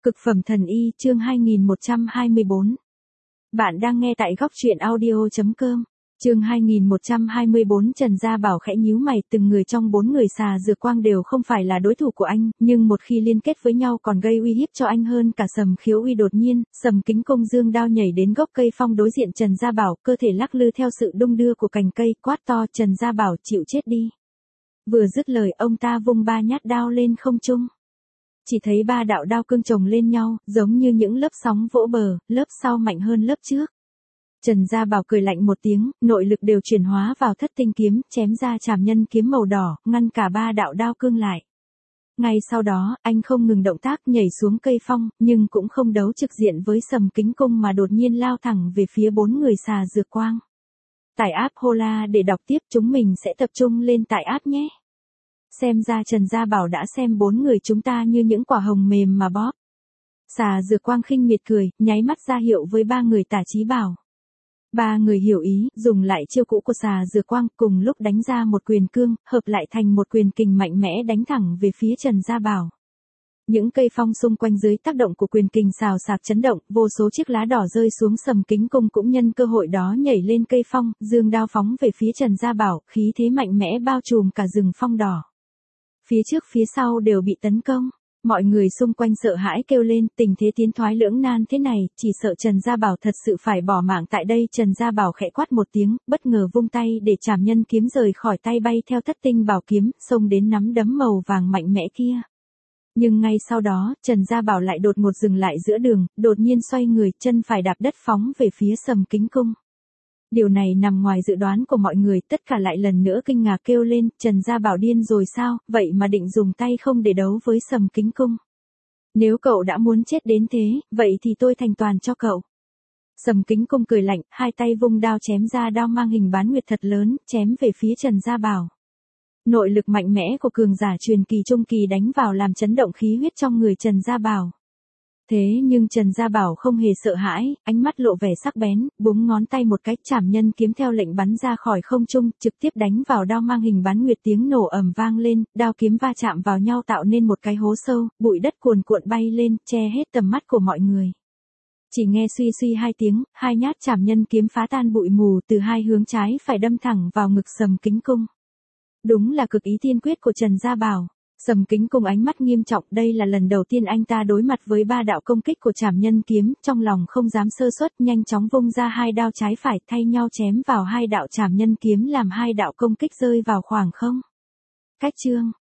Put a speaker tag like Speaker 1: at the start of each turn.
Speaker 1: Cực phẩm thần y chương 2124. Bạn đang nghe tại góc truyện audio.com. Chương 2124. Trần Gia Bảo khẽ nhíu mày, từng người trong 4 người xà dược quang đều không phải là đối thủ của anh, nhưng một khi liên kết với nhau còn gây uy hiếp cho anh hơn cả. Sầm Khiếu Uy đột nhiên, Sầm Kính Công dương đao nhảy đến gốc cây phong đối diện Trần Gia Bảo, cơ thể lắc lư theo sự đung đưa của cành cây, quát to: Trần Gia Bảo, chịu chết đi. Vừa dứt lời, ông ta vung 3 nhát đao lên không trung. Chỉ thấy 3 đạo đao cương chồng lên nhau, giống như những lớp sóng vỗ bờ, lớp sau mạnh hơn lớp trước. Trần Gia Bảo cười lạnh một tiếng, nội lực đều chuyển hóa vào Thất Tinh kiếm, chém ra Trảm Nhân kiếm màu đỏ, ngăn cả 3 đạo đao cương lại. Ngay sau đó, anh không ngừng động tác nhảy xuống cây phong, nhưng cũng không đấu trực diện với Sầm Kính Cung mà đột nhiên lao thẳng về phía 4 người xà dược quang. Tải app Hola để đọc tiếp, chúng mình sẽ tập trung lên tải app nhé. Xem ra Trần Gia Bảo đã xem 4 người chúng ta như những quả hồng mềm mà bóp. Xà dược quang khinh miệt cười, nháy mắt ra hiệu với 3 người Tả Chí Bảo. 3 người hiểu ý, dùng lại chiêu cũ của xà dược quang, cùng lúc đánh ra một quyền cương, hợp lại thành một quyền kình mạnh mẽ đánh thẳng về phía Trần Gia Bảo. Những cây phong xung quanh dưới tác động của quyền kình xào xạc chấn động, vô số chiếc lá đỏ rơi xuống. Sầm Kính Cung cũng nhân cơ hội đó nhảy lên cây phong, dương đao phóng về phía Trần Gia Bảo, khí thế mạnh mẽ bao trùm cả rừng phong đỏ. Phía trước phía sau đều bị tấn công. Mọi người xung quanh sợ hãi kêu lên, tình thế tiến thoái lưỡng nan thế này, chỉ sợ Trần Gia Bảo thật sự phải bỏ mạng tại đây. Trần Gia Bảo khẽ quát một tiếng, bất ngờ vung tay để Trảm Nhân kiếm rời khỏi tay bay theo Thất Tinh bảo kiếm, xông đến nắm đấm màu vàng mạnh mẽ kia. Nhưng ngay sau đó, Trần Gia Bảo lại đột ngột dừng lại giữa đường, đột nhiên xoay người, chân phải đạp đất phóng về phía Sầm Kính Cung. Điều này nằm ngoài dự đoán của mọi người, tất cả lại lần nữa kinh ngạc kêu lên, Trần Gia Bảo điên rồi sao, vậy mà định dùng tay không để đấu với Sầm Kính Cung. Nếu cậu đã muốn chết đến thế, vậy thì tôi thành toàn cho cậu. Sầm Kính Cung cười lạnh, hai tay vung đao chém ra đao mang hình bán nguyệt thật lớn, chém về phía Trần Gia Bảo. Nội lực mạnh mẽ của cường giả truyền kỳ trung kỳ đánh vào làm chấn động khí huyết trong người Trần Gia Bảo. Thế nhưng Trần Gia Bảo không hề sợ hãi, ánh mắt lộ vẻ sắc bén, búng ngón tay một cái, Trảm Nhân kiếm theo lệnh bắn ra khỏi không trung, trực tiếp đánh vào đao mang hình bán nguyệt, tiếng nổ ầm vang lên, đao kiếm va chạm vào nhau tạo nên một cái hố sâu, bụi đất cuồn cuộn bay lên, che hết tầm mắt của mọi người. Chỉ nghe suy suy 2 tiếng, 2 nhát Trảm Nhân kiếm phá tan bụi mù, từ 2 hướng trái phải đâm thẳng vào ngực Sầm Kính Cung. Đúng là cực ý tiên quyết của Trần Gia Bảo. Sầm Kính Cung ánh mắt nghiêm trọng, đây là lần đầu tiên anh ta đối mặt với 3 đạo công kích của Trảm Nhân kiếm, trong lòng không dám sơ suất, nhanh chóng vung ra 2 đao trái phải thay nhau chém vào 2 đạo Trảm Nhân kiếm, làm 2 đạo công kích rơi vào khoảng không. Cách chương